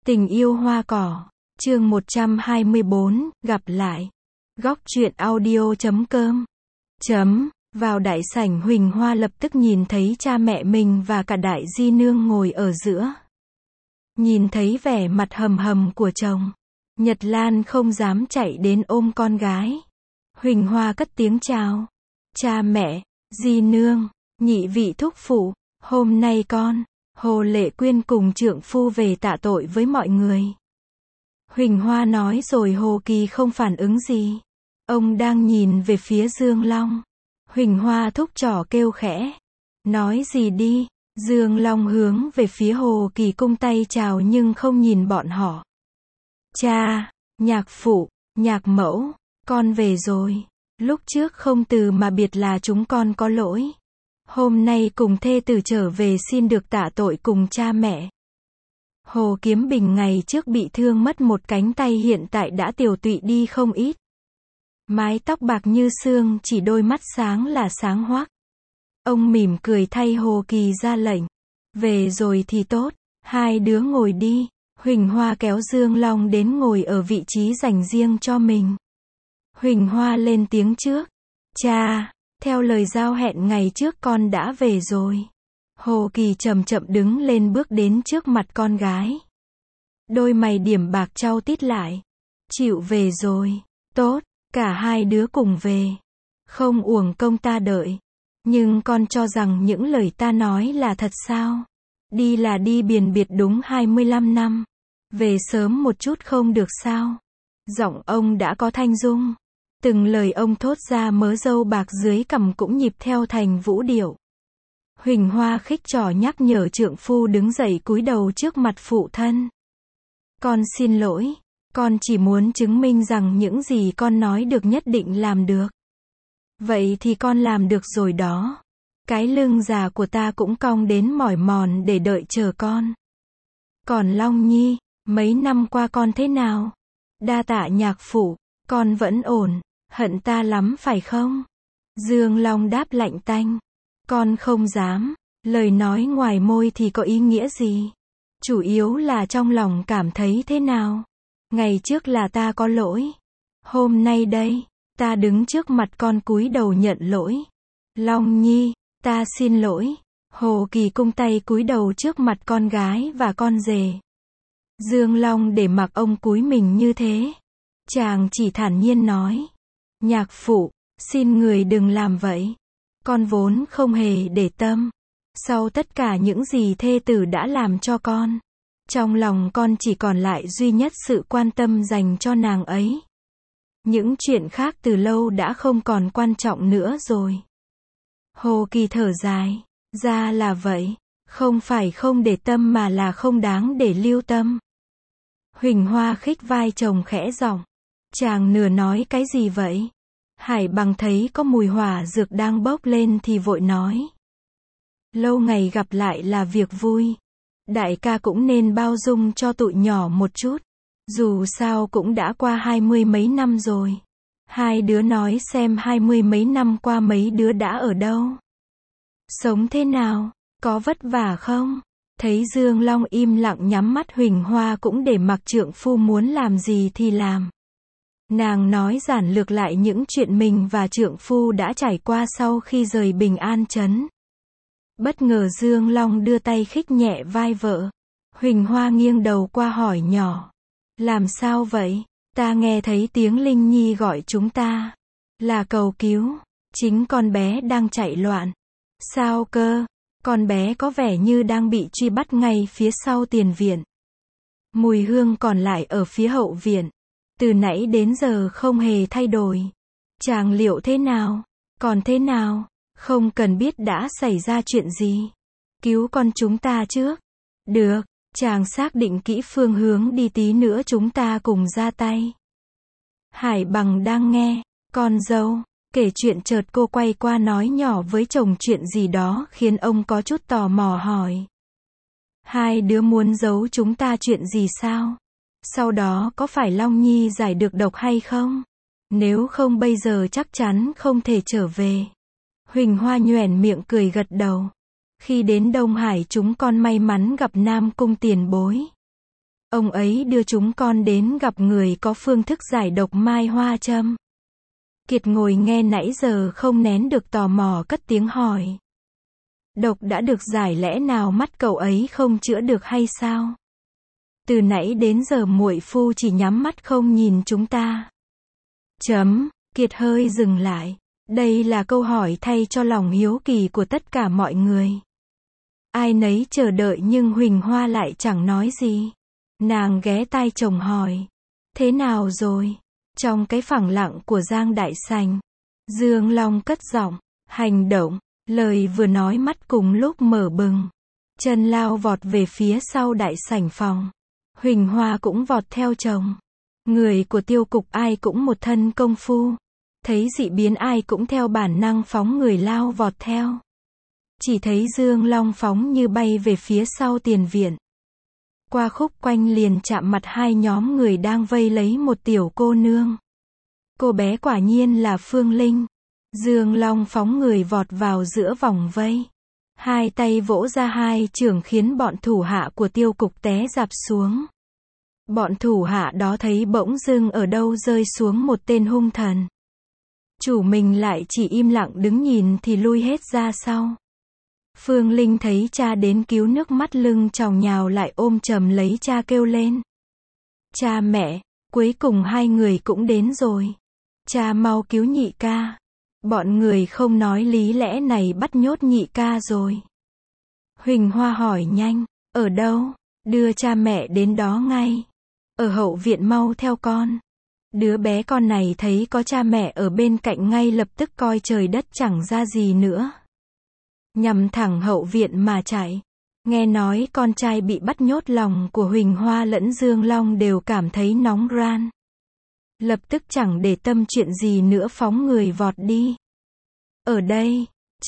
Tình yêu hoa cỏ, chương 124, gặp lại. Góc truyện audio.com. Vào đại sảnh Huỳnh Hoa lập tức nhìn thấy cha mẹ mình và cả đại di nương ngồi ở giữa. Nhìn thấy vẻ mặt hầm hầm của chồng, Nhật Lan không dám chạy đến ôm con gái. Huỳnh Hoa cất tiếng chào. Cha mẹ, di nương, nhị vị thúc phụ, hôm nay con, Hồ Lệ Quyên cùng trượng phu về tạ tội với mọi người. Huỳnh Hoa nói rồi Hồ Kỳ không phản ứng gì. Ông đang nhìn về phía Dương Long. Huỳnh Hoa thúc trỏ kêu khẽ. Nói gì đi. Dương Long hướng về phía Hồ Kỳ cung tay chào nhưng không nhìn bọn họ. Cha, nhạc phụ, nhạc mẫu, con về rồi. Lúc trước không từ mà biệt là chúng con có lỗi. Hôm nay cùng thê tử trở về xin được tạ tội cùng cha mẹ. Hồ Kiếm Bình ngày trước bị thương mất một cánh tay hiện tại đã tiều tụy đi không ít. Mái tóc bạc như sương, chỉ đôi mắt sáng là sáng hoác. Ông mỉm cười thay Hồ Kỳ ra lệnh. Về rồi thì tốt, hai đứa ngồi đi. Huỳnh Hoa kéo Dương Long đến ngồi ở vị trí dành riêng cho mình. Huỳnh Hoa lên tiếng trước. Cha, theo lời giao hẹn ngày trước con đã về rồi. Hồ Kỳ chậm chậm đứng lên bước đến trước mặt con gái. Đôi mày điểm bạc chau tít lại. Chịu về rồi, tốt, cả hai đứa cùng về. Không uổng công ta đợi. Nhưng con cho rằng những lời ta nói là thật sao? Đi là đi biền biệt đúng 25 năm. Về sớm một chút không được sao? Giọng ông đã có thanh dung. Từng lời ông thốt ra mớ râu bạc dưới cằm cũng nhịp theo thành vũ điệu. Huỳnh Hoa khích trò nhắc nhở trượng phu đứng dậy cúi đầu trước mặt phụ thân. Con xin lỗi, con chỉ muốn chứng minh rằng những gì con nói được nhất định làm được. Vậy thì con làm được rồi đó. Cái lưng già của ta cũng cong đến mỏi mòn để đợi chờ con. Còn Long Nhi, mấy năm qua con thế nào? Đa tạ nhạc phụ, con vẫn ổn, hận ta lắm phải không? Dương Long đáp lạnh tanh. Con không dám, lời nói ngoài môi thì có ý nghĩa gì? Chủ yếu là trong lòng cảm thấy thế nào? Ngày trước là ta có lỗi. Hôm nay đây, ta đứng trước mặt con cúi đầu nhận lỗi. Long Nhi, ta xin lỗi. Hồ Kỳ cung tay cúi đầu trước mặt con gái và con rể. Dương Long để mặc ông cúi mình như thế. Chàng chỉ thản nhiên nói. Nhạc phụ, xin người đừng làm vậy. Con vốn không hề để tâm. Sau tất cả những gì thê tử đã làm cho con, trong lòng con chỉ còn lại duy nhất sự quan tâm dành cho nàng ấy. Những chuyện khác từ lâu đã không còn quan trọng nữa rồi. Hồ Kỳ thở dài. Ra là vậy. Không phải không để tâm mà là không đáng để lưu tâm. Huỳnh Hoa khích vai chồng khẽ giọng. Chàng nửa nói cái gì vậy? Hải Bằng thấy có mùi hỏa dược đang bốc lên thì vội nói. Lâu ngày gặp lại là việc vui. Đại ca cũng nên bao dung cho tụi nhỏ một chút. Dù sao cũng đã qua 20 mấy năm rồi. Hai đứa nói xem 20 mấy năm qua mấy đứa đã ở đâu? Sống thế nào? Có vất vả không? Thấy Dương Long im lặng nhắm mắt, Huỳnh Hoa cũng để mặc trượng phu muốn làm gì thì làm. Nàng nói giản lược lại những chuyện mình và trượng phu đã trải qua sau khi rời Bình An trấn. Bất ngờ Dương Long đưa tay khích nhẹ vai vợ. Huỳnh Hoa nghiêng đầu qua hỏi nhỏ. Làm sao vậy? Ta nghe thấy tiếng Linh Nhi gọi chúng ta. Là cầu cứu. Chính con bé đang chạy loạn. Sao cơ? Con bé có vẻ như đang bị truy bắt ngay phía sau tiền viện. Mùi hương còn lại ở phía hậu viện. Từ nãy đến giờ không hề thay đổi. Chàng liệu thế nào? Còn thế nào? Không cần biết đã xảy ra chuyện gì. Cứu con chúng ta trước. Được, chàng xác định kỹ phương hướng đi, tí nữa chúng ta cùng ra tay. Hải Bằng đang nghe. Con dâu, kể chuyện chợt cô quay qua nói nhỏ với chồng chuyện gì đó khiến ông có chút tò mò hỏi. Hai đứa muốn giấu chúng ta chuyện gì sao? Sau đó có phải Long Nhi giải được độc hay không? Nếu không bây giờ chắc chắn không thể trở về. Huỳnh Hoa nhoẻn miệng cười gật đầu. Khi đến Đông Hải chúng con may mắn gặp Nam Cung tiền bối. Ông ấy đưa chúng con đến gặp người có phương thức giải độc mai hoa châm. Kiệt ngồi nghe nãy giờ không nén được tò mò cất tiếng hỏi. Độc đã được giải lẽ nào mắt cậu ấy không chữa được hay sao? Từ nãy đến giờ muội phu chỉ nhắm mắt không nhìn chúng ta. Kiệt hơi dừng lại. Đây là câu hỏi thay cho lòng hiếu kỳ của tất cả mọi người. Ai nấy chờ đợi nhưng Huỳnh Hoa lại chẳng nói gì. Nàng ghé tai chồng hỏi. Thế nào rồi? Trong cái phẳng lặng của Giang Đại Sành, Dương Long cất giọng, hành động, lời vừa nói mắt cùng lúc mở bừng. Chân lao vọt về phía sau đại sảnh phòng. Huỳnh Hoa cũng vọt theo chồng. Người của tiêu cục ai cũng một thân công phu. Thấy dị biến ai cũng theo bản năng phóng người lao vọt theo. Chỉ thấy Dương Long phóng như bay về phía sau tiền viện. Qua khúc quanh liền chạm mặt hai nhóm người đang vây lấy một tiểu cô nương. Cô bé quả nhiên là Phương Linh. Dương Long phóng người vọt vào giữa vòng vây. Hai tay vỗ ra hai chưởng khiến bọn thủ hạ của tiêu cục té rạp xuống. Bọn thủ hạ đó thấy bỗng dưng ở đâu rơi xuống một tên hung thần. Chủ mình lại chỉ im lặng đứng nhìn thì lui hết ra sau. Phương Linh thấy cha đến cứu nước mắt lưng tròng nhào lại ôm chầm lấy cha kêu lên. Cha mẹ, cuối cùng hai người cũng đến rồi. Cha mau cứu nhị ca. Bọn người không nói lý lẽ này bắt nhốt nhị ca rồi. Huỳnh Hoa hỏi nhanh, ở đâu? Đưa cha mẹ đến đó ngay. Ở hậu viện mau theo con. Đứa bé con này thấy có cha mẹ ở bên cạnh ngay lập tức coi trời đất chẳng ra gì nữa. Nhằm thẳng hậu viện mà chạy. Nghe nói con trai bị bắt nhốt, lòng của Huỳnh Hoa lẫn Dương Long đều cảm thấy nóng ran. Lập tức chẳng để tâm chuyện gì nữa phóng người vọt đi. Ở đây,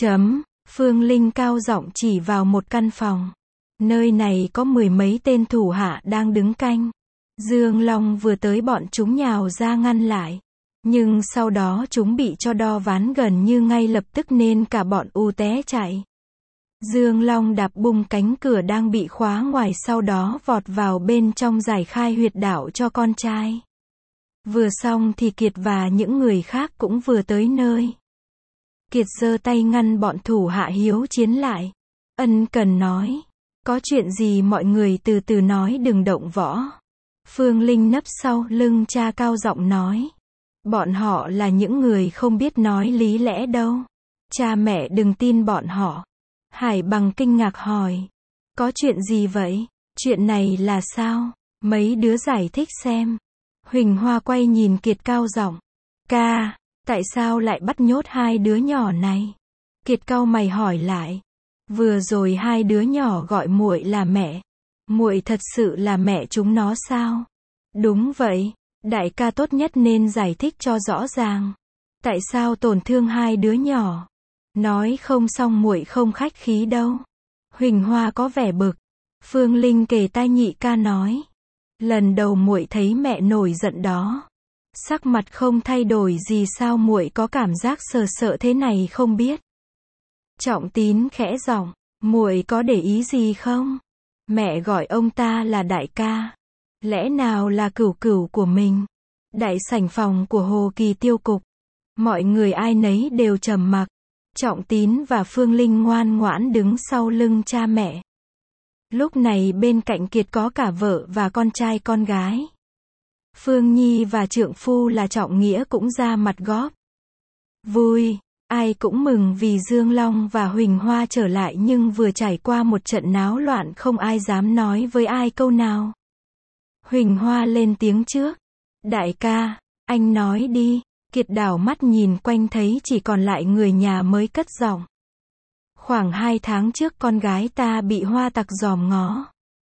Phương Linh cao giọng chỉ vào một căn phòng. Nơi này có mười mấy tên thủ hạ đang đứng canh. Dương Long vừa tới bọn chúng nhào ra ngăn lại. Nhưng sau đó chúng bị cho đo ván gần như ngay lập tức nên cả bọn té chạy. Dương Long đạp bung cánh cửa đang bị khóa ngoài, sau đó vọt vào bên trong giải khai huyệt đạo cho con trai. Vừa xong thì Kiệt và những người khác cũng vừa tới nơi. Kiệt giơ tay ngăn bọn thủ hạ hiếu chiến lại. Ân cần nói. Có chuyện gì mọi người từ từ nói, đừng động võ. Phương Linh nấp sau lưng cha cao giọng nói. Bọn họ là những người không biết nói lý lẽ đâu. Cha mẹ đừng tin bọn họ. Hải Bằng kinh ngạc hỏi. Có chuyện gì vậy? Chuyện này là sao? Mấy đứa giải thích xem. Huỳnh Hoa quay nhìn Kiệt cao giọng. Ca, tại sao lại bắt nhốt hai đứa nhỏ này? Kiệt cau mày hỏi lại. Vừa rồi hai đứa nhỏ gọi muội là mẹ. Muội thật sự là mẹ chúng nó sao? Đúng vậy, đại ca tốt nhất nên giải thích cho rõ ràng. Tại sao tổn thương hai đứa nhỏ? Nói không xong muội không khách khí đâu. Huỳnh Hoa có vẻ bực. Phương Linh kề tai nhị ca nói. Lần đầu muội thấy mẹ nổi giận đó. Sắc mặt không thay đổi gì, sao muội có cảm giác sợ sợ thế này không biết? Trọng Tín khẽ giọng. Muội có để ý gì không? Mẹ gọi ông ta là đại ca. Lẽ nào là cửu cửu của mình? Đại sảnh phòng của Hồ Kỳ tiêu cục. Mọi người ai nấy đều trầm mặc. Trọng Tín và Phương Linh ngoan ngoãn đứng sau lưng cha mẹ. Lúc này bên cạnh Kiệt có cả vợ và con trai con gái. Phương Nhi và trượng phu là Trọng Nghĩa cũng ra mặt góp. Vui, ai cũng mừng vì Dương Long và Huỳnh Hoa trở lại, nhưng vừa trải qua một trận náo loạn không ai dám nói với ai câu nào. Huỳnh Hoa lên tiếng trước. Đại ca, anh nói đi. Kiệt đảo mắt nhìn quanh thấy chỉ còn lại người nhà mới cất giọng. Khoảng 2 tháng trước con gái ta bị Hoa tặc dòm ngó.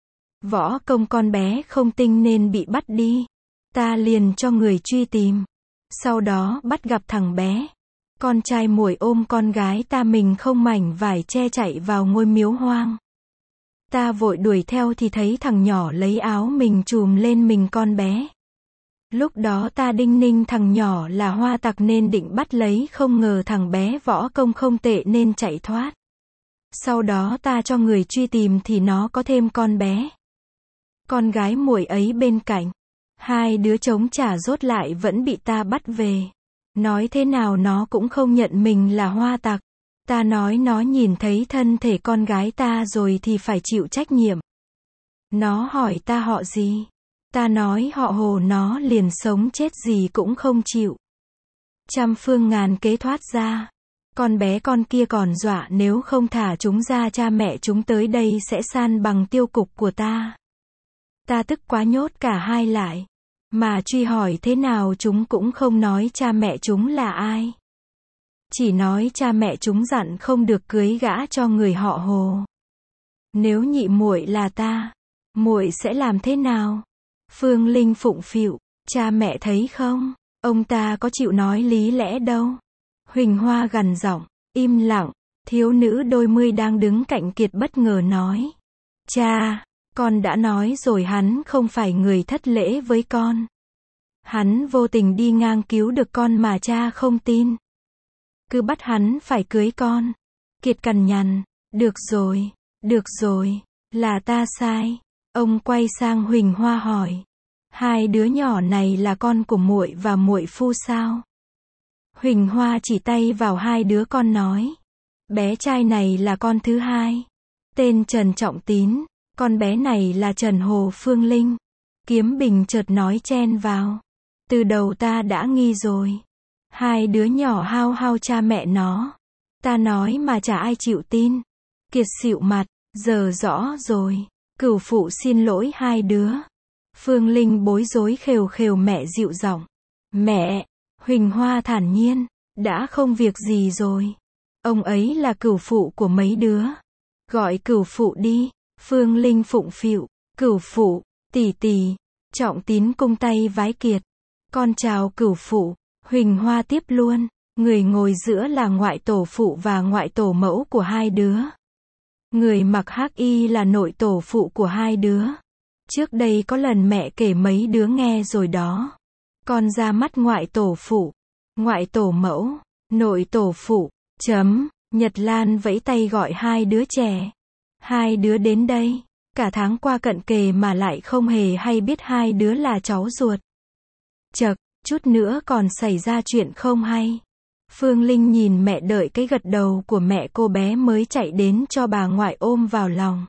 Võ công con bé không tinh nên bị bắt đi. Ta liền cho người truy tìm. Sau đó bắt gặp thằng bé. Con trai muội ôm con gái ta mình không mảnh vải che chạy vào ngôi miếu hoang. Ta vội đuổi theo thì thấy thằng nhỏ lấy áo mình trùm lên mình con bé. Lúc đó ta đinh ninh thằng nhỏ là Hoa tặc nên định bắt lấy, không ngờ thằng bé võ công không tệ nên chạy thoát. Sau đó ta cho người truy tìm thì nó có thêm con bé. con gái muội ấy bên cạnh. Hai đứa chống trả rốt lại vẫn bị ta bắt về. Nói thế nào nó cũng không nhận mình là hoa tặc. Ta nói nó nhìn thấy thân thể con gái ta rồi thì phải chịu trách nhiệm. Nó hỏi ta họ gì? Ta nói họ Hồ, nó liền sống chết gì cũng không chịu. Trăm phương ngàn kế thoát ra. Con bé con kia còn dọa nếu không thả chúng ra cha mẹ chúng tới đây sẽ san bằng tiêu cục của ta. Ta tức quá nhốt cả hai lại. Mà truy hỏi thế nào chúng cũng không nói cha mẹ chúng là ai. Chỉ nói cha mẹ chúng dặn không được cưới gã cho người họ Hồ. Nếu nhị muội là ta, muội sẽ làm thế nào? Phương Linh phụng phịu, cha mẹ thấy không, ông ta có chịu nói lý lẽ đâu. Huỳnh Hoa gằn giọng, im lặng. Thiếu nữ đôi mươi đang đứng cạnh Kiệt bất ngờ nói. Cha, con đã nói rồi hắn không phải người thất lễ với con. Hắn vô tình đi ngang cứu được con mà cha không tin. Cứ bắt hắn phải cưới con. Kiệt cằn nhằn, được rồi, là ta sai. Ông quay sang Huỳnh Hoa hỏi. Hai đứa nhỏ này là con của muội và muội phu sao? Huỳnh Hoa chỉ tay vào hai đứa con nói. Bé trai này là con thứ hai. Tên Trần Trọng Tín. Con bé này là Trần Hồ Phương Linh. Kiếm Bình chợt nói chen vào. Từ đầu ta đã nghi rồi. Hai đứa nhỏ hao hao cha mẹ nó. Ta nói mà chả ai chịu tin. Kiệt xịu mặt. Giờ rõ rồi. Cửu phụ xin lỗi hai đứa. Phương Linh bối rối khều khều mẹ dịu giọng. Mẹ. Huỳnh Hoa thản nhiên. Đã không việc gì rồi. Ông ấy là cửu phụ của mấy đứa. Gọi cửu phụ đi. Phương Linh phụng phịu. Cửu phụ, tỷ tỷ. Trọng Tín cung tay vái Kiệt. Con chào cửu phụ. Huỳnh Hoa tiếp luôn. Người ngồi giữa là ngoại tổ phụ và ngoại tổ mẫu của hai đứa. Người mặc hắc y là nội tổ phụ của hai đứa. Trước đây có lần mẹ kể mấy đứa nghe rồi đó. Con ra mắt ngoại tổ phụ, ngoại tổ mẫu, nội tổ phụ. Nhật Lan vẫy tay gọi hai đứa trẻ. Hai đứa đến đây. Cả tháng qua cận kề mà lại không hề hay biết hai đứa là cháu ruột. Chậc, chút nữa còn xảy ra chuyện không hay. Phương Linh nhìn mẹ đợi cái gật đầu của mẹ cô bé mới chạy đến cho bà ngoại ôm vào lòng.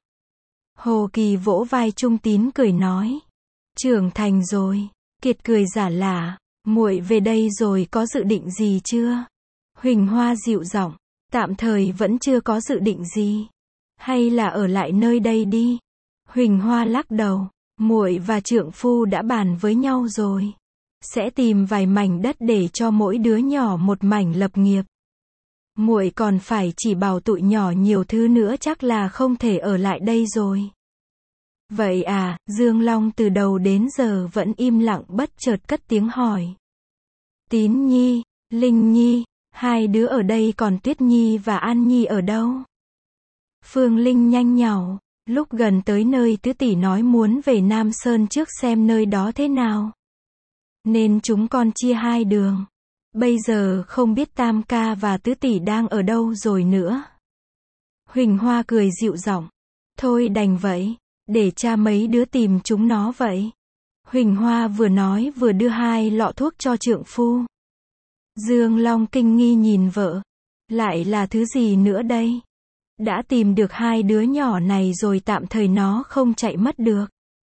Hồ Kỳ vỗ vai Trung Tín cười nói. Trưởng thành rồi. Kiệt cười giả lả. Muội về đây rồi có dự định gì chưa? Huỳnh Hoa dịu giọng. Tạm thời vẫn chưa có dự định gì. Hay là ở lại nơi đây đi? Huỳnh Hoa lắc đầu. Muội và trượng phu đã bàn với nhau rồi. Sẽ tìm vài mảnh đất để cho mỗi đứa nhỏ một mảnh lập nghiệp. Muội còn phải chỉ bảo tụi nhỏ nhiều thứ nữa, chắc là không thể ở lại đây rồi. Vậy à? Dương Long từ đầu đến giờ vẫn im lặng bất chợt cất tiếng hỏi. Tín Nhi, Linh Nhi, hai đứa ở đây còn Tuyết Nhi và An Nhi ở đâu? Phương Linh nhanh nhảu, lúc gần tới nơi tứ tỷ nói muốn về Nam Sơn trước xem nơi đó thế nào. Nên chúng con chia hai đường. Bây giờ không biết Tam ca và tứ tỷ đang ở đâu rồi nữa. Huỳnh Hoa cười dịu giọng. Thôi đành vậy. Để cha mấy đứa tìm chúng nó vậy. Huỳnh Hoa vừa nói vừa đưa hai lọ thuốc cho trượng phu. Dương Long kinh nghi nhìn vợ. Lại là thứ gì nữa đây? Đã tìm được hai đứa nhỏ này rồi, tạm thời nó không chạy mất được.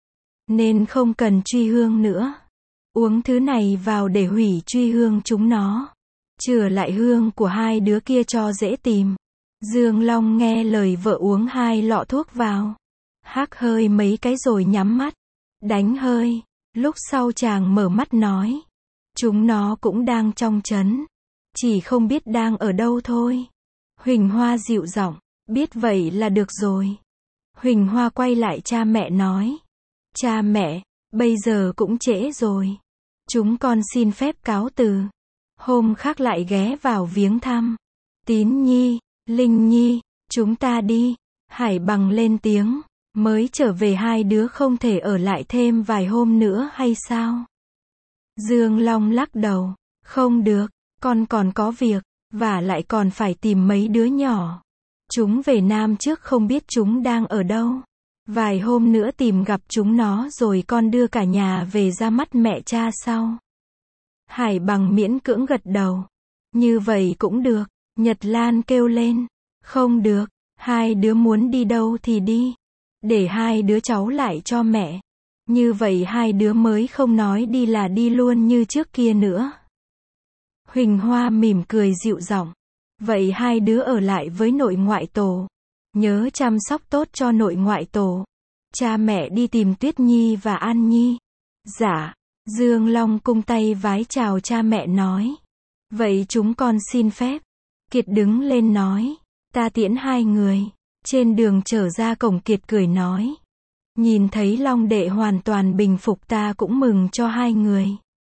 Nên không cần truy hương nữa. Uống thứ này vào để hủy truy hương chúng nó. Chừa lại hương của hai đứa kia cho dễ tìm. Dương Long nghe lời vợ uống hai lọ thuốc vào. Hắc hơi mấy cái rồi nhắm mắt. Đánh hơi. Lúc sau chàng mở mắt nói. Chúng nó cũng đang trong trấn. Chỉ không biết đang ở đâu thôi. Huỳnh Hoa dịu giọng. Biết vậy là được rồi. Huỳnh Hoa quay lại cha mẹ nói. Cha mẹ, bây giờ cũng trễ rồi. Chúng con xin phép cáo từ. Hôm khác lại ghé vào viếng thăm. Tín Nhi, Linh Nhi, chúng ta đi. Hải Bằng lên tiếng. Mới trở về hai đứa không thể ở lại thêm vài hôm nữa hay sao? Dương Long lắc đầu. Không được, con còn có việc, và lại còn phải tìm mấy đứa nhỏ. Chúng về Nam trước không biết chúng đang ở đâu. Vài hôm nữa tìm gặp chúng nó rồi con đưa cả nhà về ra mắt mẹ cha sau. Hải Bằng miễn cưỡng gật đầu. Như vậy cũng được. Nhật Lan kêu lên. Không được, hai đứa muốn đi đâu thì đi. Để hai đứa cháu lại cho mẹ. Như vậy hai đứa mới không nói đi là đi luôn như trước kia nữa. Huỳnh Hoa mỉm cười dịu giọng. Vậy hai đứa ở lại với nội ngoại tổ. Nhớ chăm sóc tốt cho nội ngoại tổ. Cha mẹ đi tìm Tuyết Nhi và An Nhi. Dạ. Dương Long cung tay vái chào cha mẹ nói. Vậy chúng con xin phép. Kiệt đứng lên nói. Ta tiễn hai người. Trên đường trở ra cổng Kiệt cười nói. Nhìn thấy Long đệ hoàn toàn bình phục ta cũng mừng cho hai người.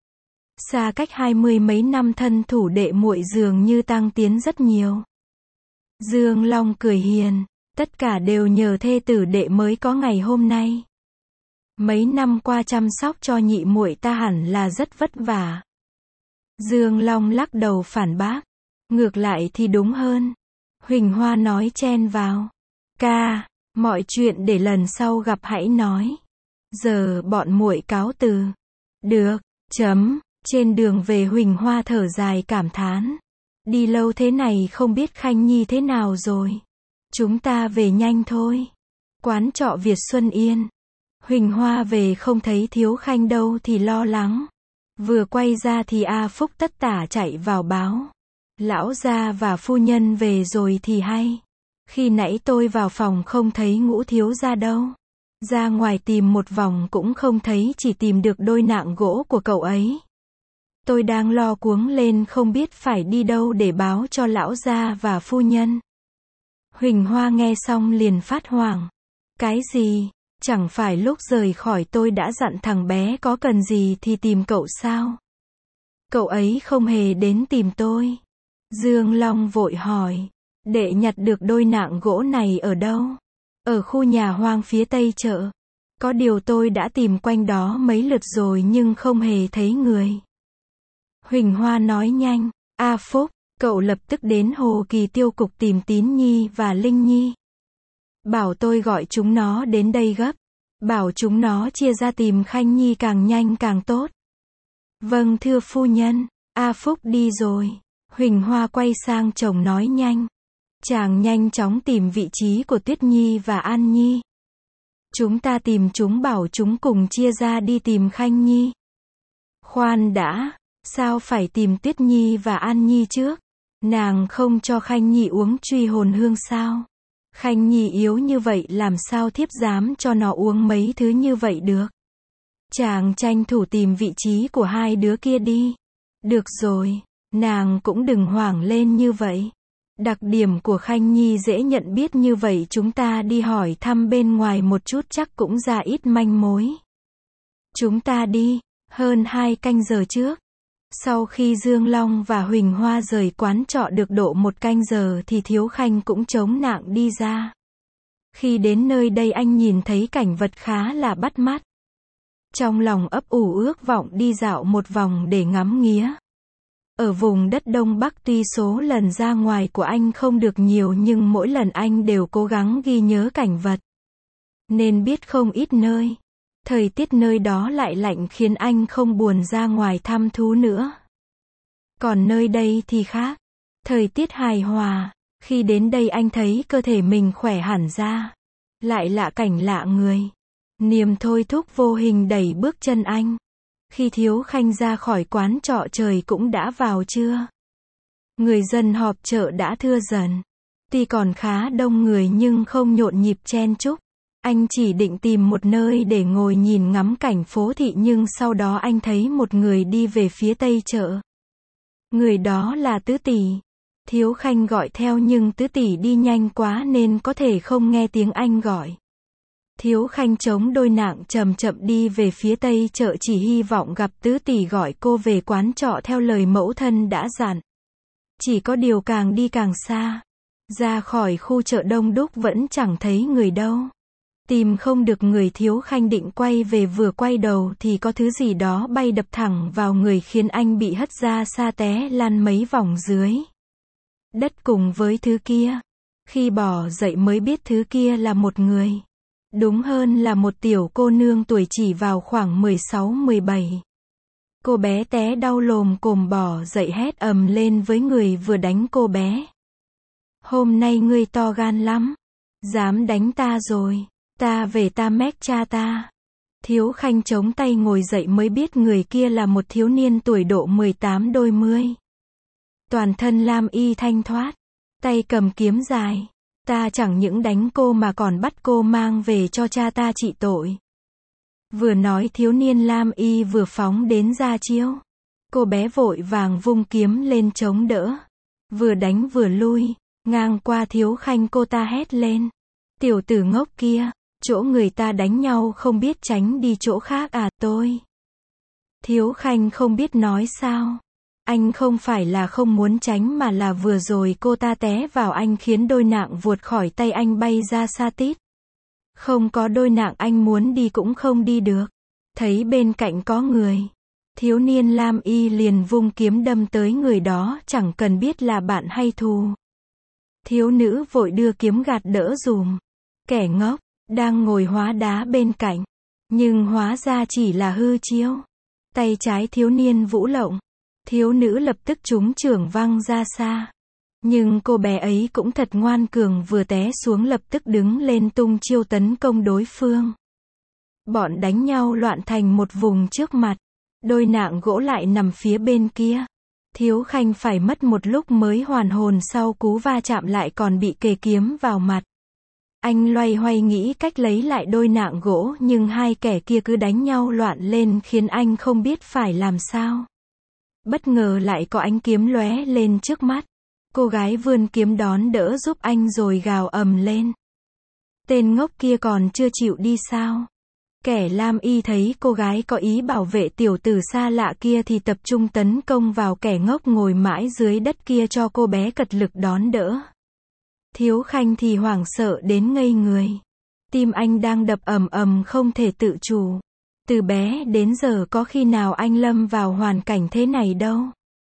Xa cách 20 mấy năm thân thủ đệ muội dường như tăng tiến rất nhiều. Dương Long cười hiền. Tất cả đều nhờ thê tử đệ mới có ngày hôm nay. Mấy năm qua chăm sóc cho nhị muội ta hẳn là rất vất vả. Dương Long lắc đầu phản bác. Ngược lại thì đúng hơn. Huỳnh Hoa nói chen vào. Ca, mọi chuyện để lần sau gặp hãy nói. Giờ bọn muội cáo từ. Được, chấm. Trên đường về Huỳnh Hoa thở dài cảm thán. Đi lâu thế này không biết Khanh Nhi thế nào rồi. Chúng ta về nhanh thôi. Quán trọ Việt Xuân Yên. Huỳnh Hoa về không thấy Thiếu Khanh đâu thì lo lắng. Vừa quay ra thì A Phúc tất tả chạy vào báo. Lão gia và phu nhân về rồi thì hay. Khi nãy tôi vào phòng không thấy Ngũ thiếu gia đâu. Ra ngoài tìm một vòng cũng không thấy, chỉ tìm được đôi nạng gỗ của cậu ấy. Tôi đang lo cuống lên không biết phải đi đâu để báo cho lão gia và phu nhân. Huỳnh Hoa nghe xong liền phát hoảng. Cái gì? Chẳng phải lúc rời khỏi tôi đã dặn thằng bé có cần gì thì tìm cậu sao? Cậu ấy không hề đến tìm tôi. Dương Long vội hỏi. Đệ nhặt được đôi nạng gỗ này ở đâu? Ở khu nhà hoang phía tây chợ. Có điều tôi đã tìm quanh đó mấy lượt rồi nhưng không hề thấy người. Huỳnh Hoa nói nhanh. A Phúc, cậu lập tức đến Hồ Kỳ Tiêu cục tìm Tín Nhi và Linh Nhi. Bảo tôi gọi chúng nó đến đây gấp. Bảo chúng nó chia ra tìm Khanh Nhi càng nhanh càng tốt. Vâng thưa phu nhân. A Phúc đi rồi. Huỳnh Hoa quay sang chồng nói nhanh. Chàng nhanh chóng tìm vị trí của Tuyết Nhi và An Nhi. Chúng ta tìm chúng, bảo chúng cùng chia ra đi tìm Khanh Nhi. Khoan đã, sao phải tìm Tuyết Nhi và An Nhi trước? Nàng không cho Khanh Nhi uống truy hồn hương sao? Khanh Nhi yếu như vậy làm sao thiếp dám cho nó uống mấy thứ như vậy được? Chàng tranh thủ tìm vị trí của hai đứa kia đi. Được rồi, nàng cũng đừng hoảng lên như vậy. Đặc điểm của Khanh Nhi dễ nhận biết như vậy, chúng ta đi hỏi thăm bên ngoài một chút chắc cũng ra ít manh mối. Chúng ta đi. Hơn 2 canh giờ trước. Sau khi Dương Long và Huỳnh Hoa rời quán trọ được độ 1 canh giờ thì Thiếu Khanh cũng chống nạng đi ra. Khi đến nơi đây anh nhìn thấy cảnh vật khá là bắt mắt. Trong lòng ấp ủ ước vọng đi dạo một vòng để ngắm nghía. Ở vùng đất Đông Bắc tuy số lần ra ngoài của anh không được nhiều nhưng mỗi lần anh đều cố gắng ghi nhớ cảnh vật. Nên biết không ít nơi. Thời tiết nơi đó lại lạnh khiến anh không buồn ra ngoài thăm thú nữa. Còn nơi đây thì khác. Thời tiết hài hòa. Khi đến đây anh thấy cơ thể mình khỏe hẳn ra. Lại lạ cảnh lạ người. Niềm thôi thúc vô hình đẩy bước chân anh. Khi Thiếu Khanh ra khỏi quán trọ trời cũng đã vào trưa. Người dân họp chợ đã thưa dần. Tuy còn khá đông người nhưng không nhộn nhịp chen chúc. Anh chỉ định tìm một nơi để ngồi nhìn ngắm cảnh phố thị nhưng sau đó anh thấy một người đi về phía tây chợ. Người đó là Tứ Tỷ. Thiếu Khanh gọi theo nhưng Tứ Tỷ đi nhanh quá nên có thể không nghe tiếng anh gọi. Thiếu Khanh chống đôi nạng chậm chậm đi về phía tây chợ chỉ hy vọng gặp Tứ Tỷ gọi cô về quán trọ theo lời mẫu thân đã dặn. Chỉ có điều càng đi càng xa. Ra khỏi khu chợ đông đúc vẫn chẳng thấy người đâu. Tìm không được người, Thiếu Khanh định quay về, vừa quay đầu thì có thứ gì đó bay đập thẳng vào người khiến anh bị hất ra xa té lăn mấy vòng dưới đất cùng với thứ kia. Khi bò dậy mới biết thứ kia là một người. Đúng hơn là một tiểu cô nương tuổi chỉ vào khoảng 16-17. Cô bé té đau lồm cồm bò dậy hét ầm lên với người vừa đánh cô bé. Hôm nay ngươi to gan lắm. Dám đánh ta rồi. Ta về ta méc cha ta. Thiếu Khanh chống tay ngồi dậy mới biết người kia là một thiếu niên tuổi độ 18 đôi mươi. Toàn thân lam y thanh thoát. Tay cầm kiếm dài. Ta chẳng những đánh cô mà còn bắt cô mang về cho cha ta trị tội. Vừa nói thiếu niên lam y vừa phóng đến ra chiêu. Cô bé vội vàng vung kiếm lên chống đỡ. Vừa đánh vừa lui. Ngang qua Thiếu Khanh cô ta hét lên. Tiểu tử ngốc kia, chỗ người ta đánh nhau không biết tránh đi chỗ khác à tôi. Thiếu Khanh không biết nói sao. Anh không phải là không muốn tránh mà là vừa rồi cô ta té vào anh khiến đôi nạng vuột khỏi tay anh bay ra xa tít. Không có đôi nạng anh muốn đi cũng không đi được. Thấy bên cạnh có người. Thiếu niên lam y liền vung kiếm đâm tới người đó chẳng cần biết là bạn hay thù. Thiếu nữ vội đưa kiếm gạt đỡ dùm. Kẻ ngốc, đang ngồi hóa đá bên cạnh. Nhưng hóa ra chỉ là hư chiêu. Tay trái thiếu niên vũ lộng. Thiếu nữ lập tức trúng chưởng văng ra xa. Nhưng cô bé ấy cũng thật ngoan cường vừa té xuống lập tức đứng lên tung chiêu tấn công đối phương. Bọn đánh nhau loạn thành một vùng trước mặt. Đôi nạng gỗ lại nằm phía bên kia. Thiếu Khanh phải mất một lúc mới hoàn hồn sau cú va chạm lại còn bị kề kiếm vào mặt. Anh loay hoay nghĩ cách lấy lại đôi nạng gỗ nhưng hai kẻ kia cứ đánh nhau loạn lên khiến anh không biết phải làm sao. Bất ngờ lại có ánh kiếm lóe lên trước mắt. Cô gái vươn kiếm đón đỡ giúp anh rồi gào ầm lên. Tên ngốc kia còn chưa chịu đi sao? Kẻ lam y thấy cô gái có ý bảo vệ tiểu tử xa lạ kia thì tập trung tấn công vào kẻ ngốc ngồi mãi dưới đất kia cho cô bé cật lực đón đỡ. Thiếu Khanh thì hoảng sợ đến ngây người. Tim anh đang đập ầm ầm không thể tự chủ. Từ bé đến giờ có khi nào anh lâm vào hoàn cảnh thế này đâu.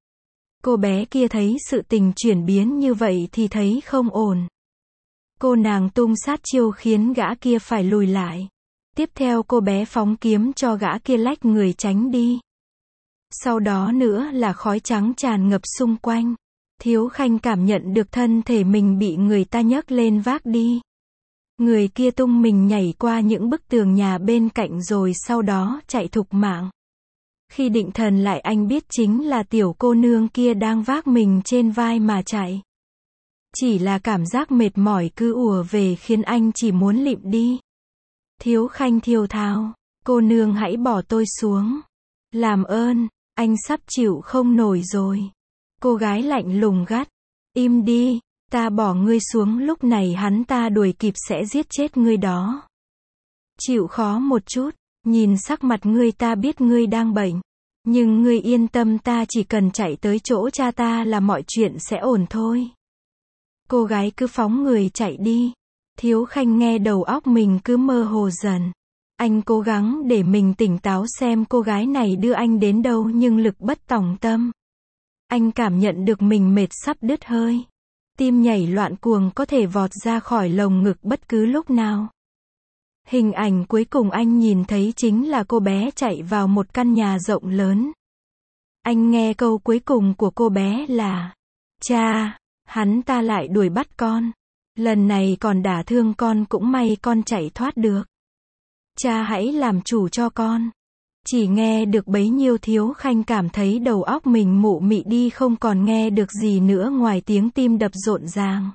Cô bé kia thấy sự tình chuyển biến như vậy thì thấy không ổn. Cô nàng tung sát chiêu khiến gã kia phải lùi lại. Tiếp theo cô bé phóng kiếm cho gã kia lách người tránh đi. Sau đó nữa là khói trắng tràn ngập xung quanh. Thiếu Khanh cảm nhận được thân thể mình bị người ta nhấc lên vác đi. Người kia tung mình nhảy qua những bức tường nhà bên cạnh rồi sau đó chạy thục mạng. Khi định thần lại anh biết chính là tiểu cô nương kia đang vác mình trên vai mà chạy. Chỉ là cảm giác mệt mỏi cứ ùa về khiến anh chỉ muốn lịm đi. Thiếu Khanh thều thào, cô nương hãy bỏ tôi xuống. Làm ơn, anh sắp chịu không nổi rồi. Cô gái lạnh lùng gắt, im đi, ta bỏ ngươi xuống lúc này hắn ta đuổi kịp sẽ giết chết ngươi đó. Chịu khó một chút, nhìn sắc mặt ngươi ta biết ngươi đang bệnh. Nhưng ngươi yên tâm ta chỉ cần chạy tới chỗ cha ta là mọi chuyện sẽ ổn thôi. Cô gái cứ phóng người chạy đi. Thiếu Khanh nghe đầu óc mình cứ mơ hồ dần. Anh cố gắng để mình tỉnh táo xem cô gái này đưa anh đến đâu nhưng lực bất tòng tâm. Anh cảm nhận được mình mệt sắp đứt hơi. Tim nhảy loạn cuồng có thể vọt ra khỏi lồng ngực bất cứ lúc nào. Hình ảnh cuối cùng anh nhìn thấy chính là cô bé chạy vào một căn nhà rộng lớn. Anh nghe câu cuối cùng của cô bé là: cha, hắn ta lại đuổi bắt con. Lần này còn đả thương con cũng may con chạy thoát được. Cha hãy làm chủ cho con. Chỉ nghe được bấy nhiêu Thiếu Khanh cảm thấy đầu óc mình mụ mị đi không còn nghe được gì nữa ngoài tiếng tim đập rộn ràng.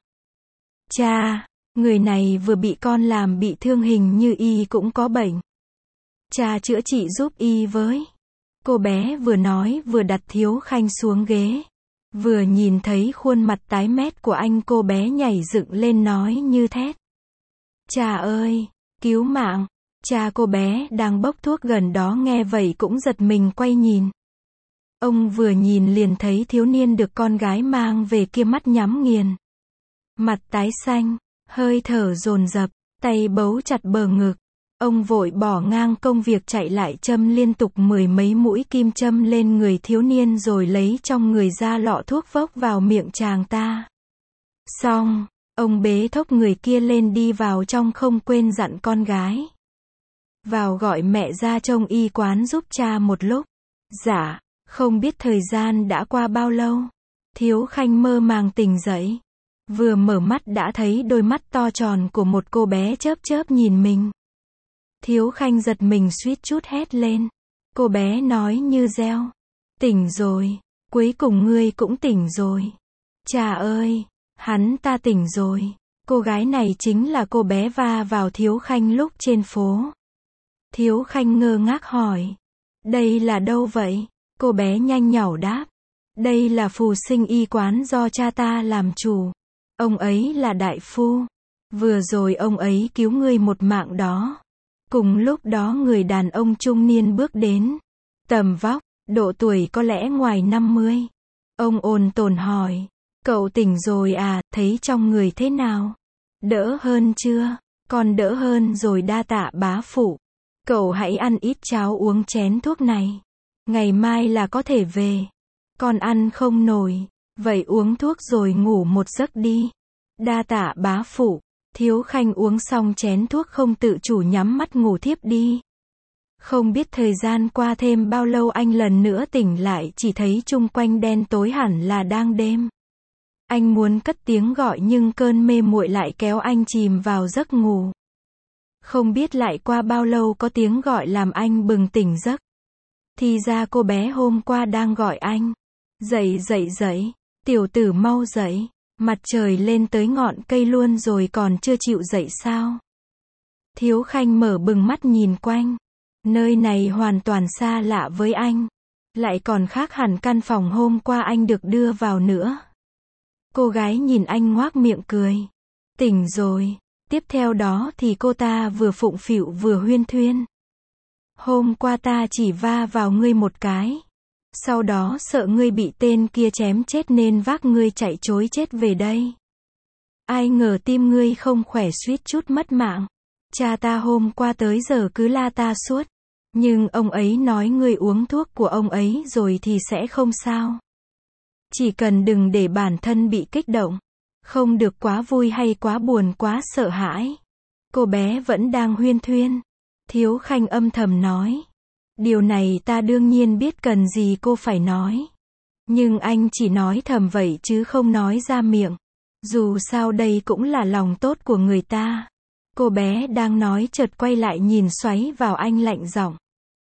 Cha, người này vừa bị con làm bị thương hình như y cũng có bệnh. Cha chữa trị giúp y với. Cô bé vừa nói vừa đặt Thiếu Khanh xuống ghế. Vừa nhìn thấy khuôn mặt tái mét của anh cô bé nhảy dựng lên nói như thét. Cha ơi, cứu mạng. Cha cô bé đang bốc thuốc gần đó nghe vậy cũng giật mình quay nhìn. Ông vừa nhìn liền thấy thiếu niên được con gái mang về kia mắt nhắm nghiền. Mặt tái xanh, hơi thở dồn dập, tay bấu chặt bờ ngực. Ông vội bỏ ngang công việc chạy lại châm liên tục 10 mấy mũi kim châm lên người thiếu niên rồi lấy trong người ra lọ thuốc vốc vào miệng chàng ta. Xong, Ông bế thốc người kia lên đi vào trong không quên dặn con gái. Vào gọi mẹ ra trông y quán giúp cha một lúc. Dạ, không biết thời gian đã qua bao lâu. Thiếu Khanh mơ màng tỉnh dậy. Vừa mở mắt đã thấy đôi mắt to tròn của một cô bé chớp chớp nhìn mình. Thiếu Khanh giật mình suýt chút hét lên. Cô bé nói như reo. Tỉnh rồi, cuối cùng ngươi cũng tỉnh rồi. Cha ơi, hắn ta tỉnh rồi. Cô gái này chính là cô bé va vào Thiếu Khanh lúc trên phố. Thiếu Khanh ngơ ngác hỏi. Đây là đâu vậy? Cô bé nhanh nhảu đáp. Đây là phù sinh y quán do cha ta làm chủ. Ông ấy là đại phu. Vừa rồi ông ấy cứu ngươi một mạng đó. Cùng lúc đó người đàn ông trung niên bước đến. Tầm vóc, độ tuổi có lẽ ngoài 50. Ông ôn tồn hỏi. Cậu tỉnh rồi à, thấy trong người thế nào? Đỡ hơn chưa? Con đỡ hơn rồi đa tạ bá phụ. Cậu hãy ăn ít cháo uống chén thuốc này. Ngày mai là có thể về. Con ăn không nổi. Vậy uống thuốc rồi ngủ một giấc đi. Đa tạ bá phụ. Thiếu Khanh uống xong chén thuốc không tự chủ nhắm mắt ngủ thiếp đi. Không biết thời gian qua thêm bao lâu anh lần nữa tỉnh lại chỉ thấy chung quanh đen tối hẳn là đang đêm. Anh muốn cất tiếng gọi nhưng cơn mê muội lại kéo anh chìm vào giấc ngủ. Không biết lại qua bao lâu có tiếng gọi làm anh bừng tỉnh giấc. Thì ra cô bé hôm qua đang gọi anh. Dậy dậy dậy, tiểu tử mau dậy, mặt trời lên tới ngọn cây luôn rồi còn chưa chịu dậy sao? Thiếu Khanh mở bừng mắt nhìn quanh. Nơi này hoàn toàn xa lạ với anh. Lại còn khác hẳn căn phòng hôm qua anh được đưa vào nữa. Cô gái nhìn anh ngoác miệng cười. Tỉnh rồi. Tiếp theo đó thì cô ta vừa phụng phịu vừa huyên thuyên. Hôm qua ta chỉ va vào ngươi một cái. Sau đó sợ ngươi bị tên kia chém chết nên vác ngươi chạy trối chết về đây. Ai ngờ tim ngươi không khỏe suýt chút mất mạng. Cha ta hôm qua tới giờ cứ la ta suốt. Nhưng ông ấy nói ngươi uống thuốc của ông ấy rồi thì sẽ không sao. Chỉ cần đừng để bản thân bị kích động. Không được quá vui hay quá buồn quá sợ hãi. Cô bé vẫn đang huyên thuyên. Thiếu Khanh âm thầm nói. Điều này ta đương nhiên biết cần gì cô phải nói. Nhưng anh chỉ nói thầm vậy chứ không nói ra miệng. Dù sao đây cũng là lòng tốt của người ta. Cô bé đang nói chợt quay lại nhìn xoáy vào anh lạnh giọng.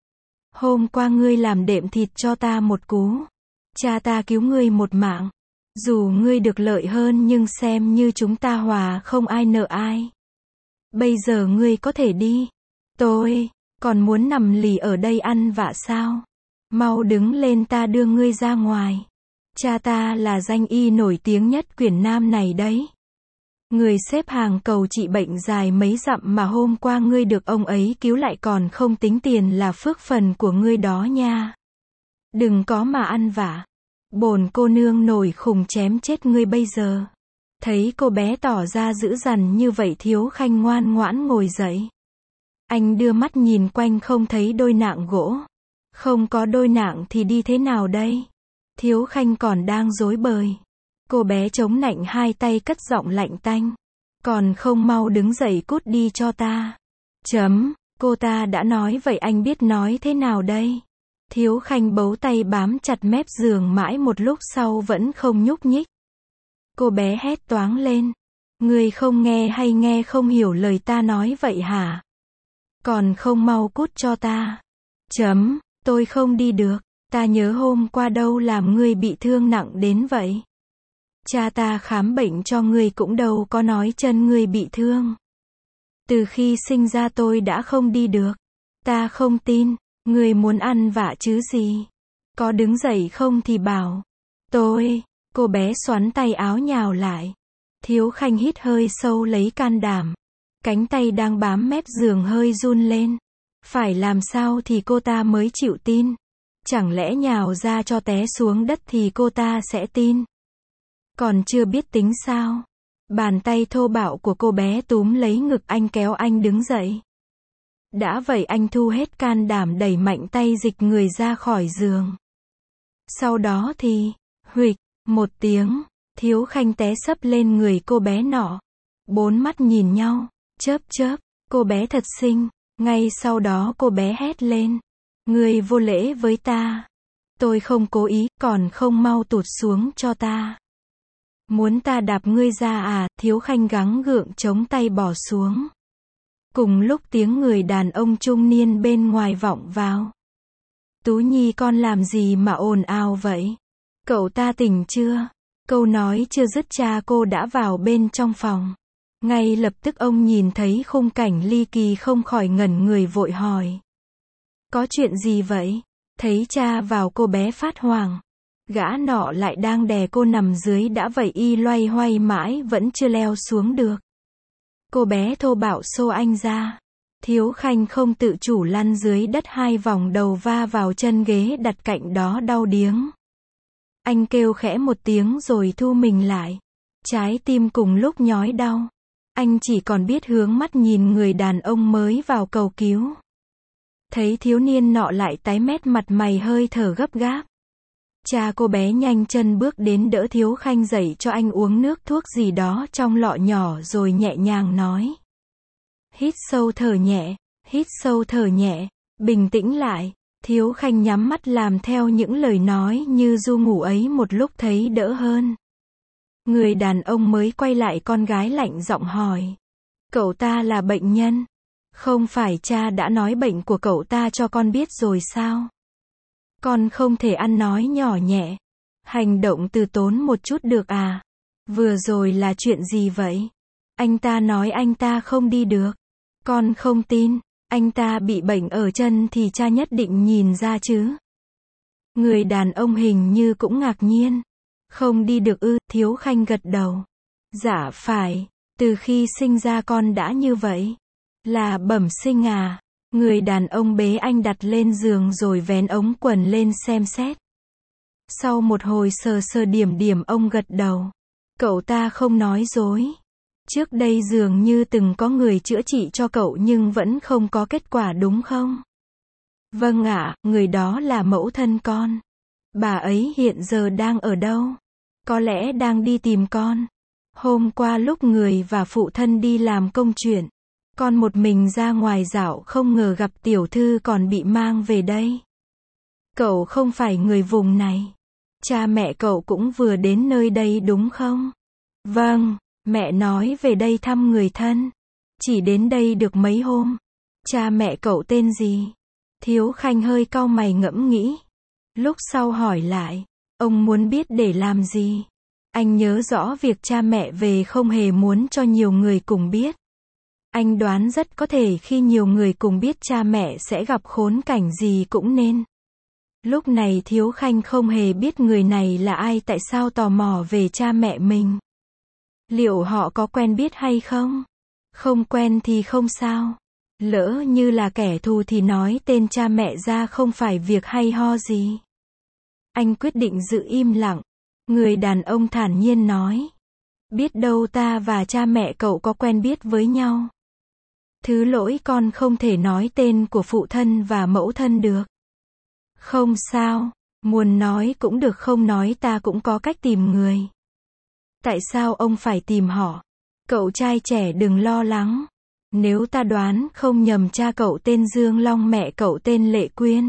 Hôm qua ngươi làm đệm thịt cho ta một cú. Cha ta cứu ngươi một mạng. Dù ngươi được lợi hơn nhưng xem như chúng ta hòa không ai nợ ai. Bây giờ ngươi có thể đi. Tôi còn muốn nằm lì ở đây ăn vạ sao? Mau đứng lên ta đưa ngươi ra ngoài. Cha ta là danh y nổi tiếng nhất quyển Nam này đấy. Người xếp hàng cầu trị bệnh dài mấy dặm mà hôm qua ngươi được ông ấy cứu lại còn không tính tiền là phước phần của ngươi đó nha. Đừng có mà ăn vạ. Bổn cô nương nổi khùng chém chết ngươi bây giờ. Thấy cô bé tỏ ra dữ dằn như vậy Thiếu Khanh ngoan ngoãn ngồi dậy. Anh đưa mắt nhìn quanh không thấy đôi nạng gỗ. Không có đôi nạng thì đi thế nào đây? Thiếu Khanh còn đang rối bời. Cô bé chống nạnh hai tay cất giọng lạnh tanh. Còn không mau đứng dậy cút đi cho ta. Cô ta đã nói vậy anh biết nói thế nào đây? Thiếu Khanh bấu tay bám chặt mép giường mãi một lúc sau vẫn không nhúc nhích. Cô bé hét toáng lên. Ngươi không nghe hay nghe không hiểu lời ta nói vậy hả? Còn không mau cút cho ta. Tôi không đi được. Ta nhớ hôm qua đâu làm ngươi bị thương nặng đến vậy. Cha ta khám bệnh cho ngươi cũng đâu có nói chân ngươi bị thương. Từ khi sinh ra tôi đã không đi được. Ta không tin. Ngươi muốn ăn vạ chứ gì? Có đứng dậy không thì bảo. Cô bé xoắn tay áo nhào lại. Thiếu Khanh hít hơi sâu lấy can đảm. Cánh tay đang bám mép giường hơi run lên. Phải làm sao thì cô ta mới chịu tin? Chẳng lẽ nhào ra cho té xuống đất thì cô ta sẽ tin? Còn chưa biết tính sao? Bàn tay thô bạo của cô bé túm lấy ngực anh kéo anh đứng dậy. Đã vậy anh thu hết can đảm đẩy mạnh tay dịch người ra khỏi giường. Sau đó thì, huỵch, một tiếng, Thiếu Khanh té sấp lên người cô bé nọ. Bốn mắt nhìn nhau, chớp chớp, cô bé thật xinh. Ngay sau đó cô bé hét lên. Ngươi vô lễ với ta. Tôi không cố ý, còn không mau tụt xuống cho ta. Muốn ta đạp ngươi ra à, Thiếu Khanh gắng gượng chống tay bỏ xuống. Cùng lúc tiếng người đàn ông trung niên bên ngoài vọng vào. Tú Nhi con làm gì mà ồn ào vậy? Cậu ta tỉnh chưa? Câu nói chưa dứt cha cô đã vào bên trong phòng. Ngay lập tức ông nhìn thấy khung cảnh ly kỳ không khỏi ngẩn người vội hỏi. Có chuyện gì vậy? Thấy cha vào cô bé phát hoảng. Gã nọ lại đang đè cô nằm dưới đã vậy y loay hoay mãi vẫn chưa leo xuống được. Cô bé thô bạo xô anh ra. Thiếu Khanh không tự chủ lăn dưới đất 2 vòng đầu va vào chân ghế đặt cạnh đó đau điếng. Anh kêu khẽ một tiếng rồi thu mình lại. Trái tim cùng lúc nhói đau. Anh chỉ còn biết hướng mắt nhìn người đàn ông mới vào cầu cứu. Thấy thiếu niên nọ lại tái mét mặt mày hơi thở gấp gáp. Cha cô bé nhanh chân bước đến đỡ Thiếu Khanh dậy cho anh uống nước thuốc gì đó trong lọ nhỏ rồi nhẹ nhàng nói. Hít sâu thở nhẹ, hít sâu thở nhẹ, bình tĩnh lại. Thiếu Khanh nhắm mắt làm theo những lời nói như du ngủ ấy một lúc thấy đỡ hơn. Người đàn ông mới quay lại con gái lạnh giọng hỏi. Cậu ta là bệnh nhân. Không phải cha đã nói bệnh của cậu ta cho con biết rồi sao? Con không thể ăn nói nhỏ nhẹ. Hành động từ tốn một chút được à? Vừa rồi là chuyện gì vậy? Anh ta nói anh ta không đi được. Con không tin. Anh ta bị bệnh ở chân thì cha nhất định nhìn ra chứ. Người đàn ông hình như cũng ngạc nhiên. Không đi được ư? Thiếu Khanh gật đầu. Dạ phải. Từ khi sinh ra con đã như vậy. Là bẩm sinh à? Người đàn ông bế anh đặt lên giường rồi vén ống quần lên xem xét. Sau một hồi sờ sờ điểm điểm ông gật đầu. Cậu ta không nói dối. Trước đây dường như từng có người chữa trị cho cậu nhưng vẫn không có kết quả đúng không? Vâng ạ, người đó là mẫu thân con. Bà ấy hiện giờ đang ở đâu? Có lẽ đang đi tìm con. Hôm qua lúc người và phụ thân đi làm công chuyện, con một mình ra ngoài dạo không ngờ gặp tiểu thư còn bị mang về đây. Cậu không phải người vùng này. Cha mẹ cậu cũng vừa đến nơi đây đúng không? Vâng, mẹ nói về đây thăm người thân. Chỉ đến đây được mấy hôm. Cha mẹ cậu tên gì? Thiếu Khanh hơi cau mày ngẫm nghĩ. Lúc sau hỏi lại, ông muốn biết để làm gì? Anh nhớ rõ việc cha mẹ về không hề muốn cho nhiều người cùng biết. Anh đoán rất có thể khi nhiều người cùng biết cha mẹ sẽ gặp khốn cảnh gì cũng nên. Lúc này Thiếu Khanh không hề biết người này là ai, tại sao tò mò về cha mẹ mình. Liệu họ có quen biết hay không? Không quen thì không sao. Lỡ như là kẻ thù thì nói tên cha mẹ ra không phải việc hay ho gì. Anh quyết định giữ im lặng. Người đàn ông thản nhiên nói. Biết đâu ta và cha mẹ cậu có quen biết với nhau. Thứ lỗi con không thể nói tên của phụ thân và mẫu thân được. Không sao, muốn nói cũng được, không nói ta cũng có cách tìm người. Tại sao ông phải tìm họ? Cậu trai trẻ đừng lo lắng. Nếu ta đoán không nhầm cha cậu tên Dương Long, mẹ cậu tên Lệ Quyên.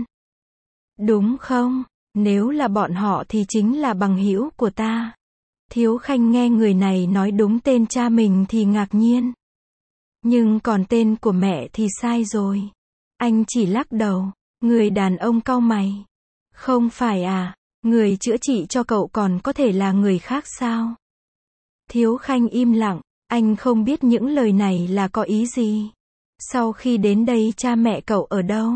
Đúng không? Nếu là bọn họ thì chính là bằng hữu của ta. Thiếu Khanh nghe người này nói đúng tên cha mình thì ngạc nhiên. Nhưng còn tên của mẹ thì sai rồi. Anh chỉ lắc đầu. Người đàn ông cau mày. Không phải à, người chữa trị cho cậu còn có thể là người khác sao? Thiếu Khanh im lặng, anh không biết những lời này là có ý gì. Sau khi đến đây cha mẹ cậu ở đâu?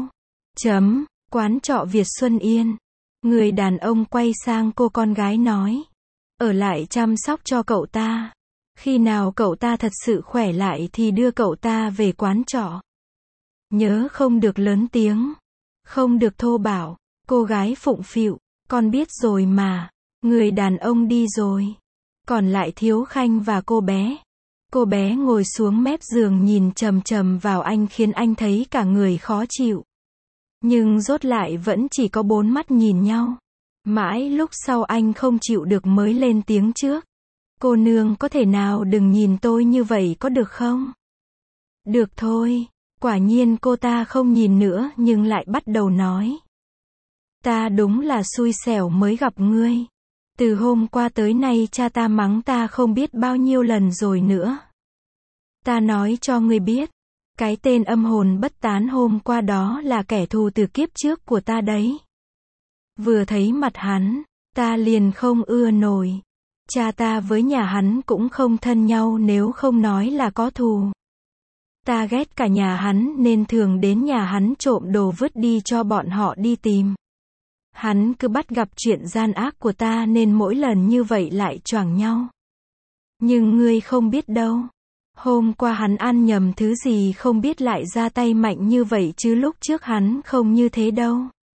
Quán trọ Việt Xuân Yên. Người đàn ông quay sang cô con gái nói. Ở lại chăm sóc cho cậu ta. Khi nào cậu ta thật sự khỏe lại thì đưa cậu ta về quán trọ. Nhớ không được lớn tiếng. Không được thô bạo. Cô gái phụng phịu. Con biết rồi mà. Người đàn ông đi rồi. Còn lại Thiếu Khanh và cô bé. Cô bé ngồi xuống mép giường nhìn chằm chằm vào anh khiến anh thấy cả người khó chịu. Nhưng rốt lại vẫn chỉ có 4 mắt nhìn nhau. Mãi lúc sau anh không chịu được mới lên tiếng trước. Cô nương có thể nào đừng nhìn tôi như vậy có được không? Được thôi. Quả nhiên cô ta không nhìn nữa nhưng lại bắt đầu nói. Ta đúng là xui xẻo mới gặp ngươi. Từ hôm qua tới nay cha ta mắng ta không biết bao nhiêu lần rồi nữa. Ta nói cho ngươi biết. Cái tên âm hồn bất tán hôm qua đó là kẻ thù từ kiếp trước của ta đấy. Vừa thấy mặt hắn, ta liền không ưa nổi. Cha ta với nhà hắn cũng không thân nhau nếu không nói là có thù. Ta ghét cả nhà hắn nên thường đến nhà hắn trộm đồ vứt đi cho bọn họ đi tìm. Hắn cứ bắt gặp chuyện gian ác của ta nên mỗi lần như vậy lại choảng nhau. Nhưng ngươi không biết đâu. Hôm qua hắn ăn nhầm thứ gì không biết lại ra tay mạnh như vậy chứ lúc trước hắn không như thế đâu.